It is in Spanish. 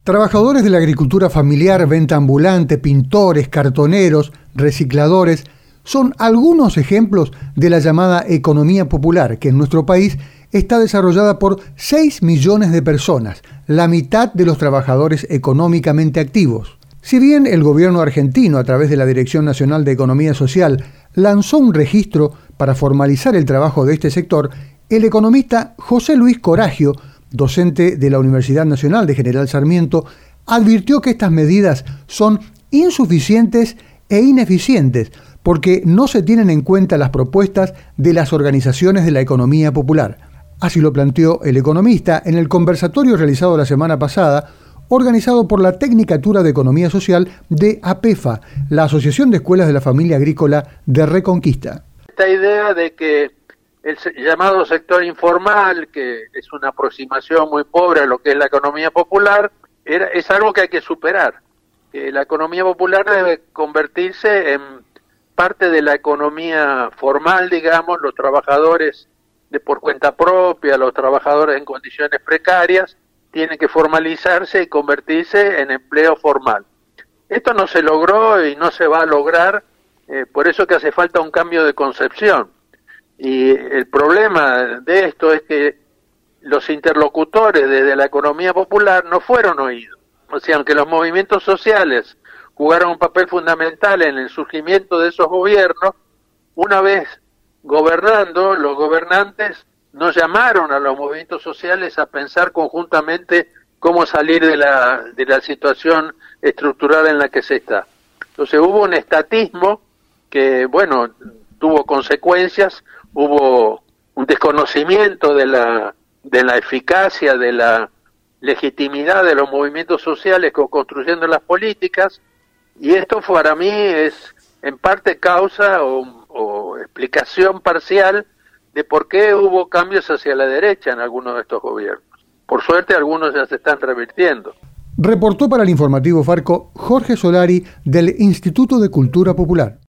Trabajadores de la agricultura familiar, venta ambulante, pintores, cartoneros, recicladores, son algunos ejemplos de la llamada economía popular, que en nuestro país está desarrollada por 6 millones de personas, la mitad de los trabajadores económicamente activos. Si bien el gobierno argentino, a través de la Dirección Nacional de Economía Social, lanzó un registro para formalizar el trabajo de este sector, el economista José Luis Coragio, docente de la Universidad Nacional de General Sarmiento, advirtió que estas medidas son insuficientes e ineficientes porque no se tienen en cuenta las propuestas de las organizaciones de la economía popular. Así lo planteó el economista en el conversatorio realizado la semana pasada, organizado por la Tecnicatura de Economía Social de APEFA, la Asociación de Escuelas de la Familia Agrícola de Reconquista. Esta idea de que el llamado sector informal, que es una aproximación muy pobre a lo que es la economía popular, es algo que hay que superar. Que la economía popular debe convertirse en parte de la economía formal, digamos, los trabajadores de por cuenta propia, los trabajadores en condiciones precarias, tienen que formalizarse y convertirse en empleo formal. Esto no se logró y no se va a lograr, por eso que hace falta un cambio de concepción. Y el problema de esto es que los interlocutores desde la economía popular no fueron oídos. O sea, aunque los movimientos sociales jugaron un papel fundamental en el surgimiento de esos gobiernos, una vez gobernando, los gobernantes no llamaron a los movimientos sociales a pensar conjuntamente cómo salir de la situación estructural en la que se está. Entonces hubo un estatismo que, bueno, tuvo consecuencias, hubo un desconocimiento de la eficacia, de la legitimidad de los movimientos sociales construyendo las políticas, y esto para mí es en parte causa o explicación parcial de por qué hubo cambios hacia la derecha en algunos de estos gobiernos. Por suerte algunos ya se están revirtiendo. Reportó para el informativo Farco Jorge Solari del Instituto de Cultura Popular.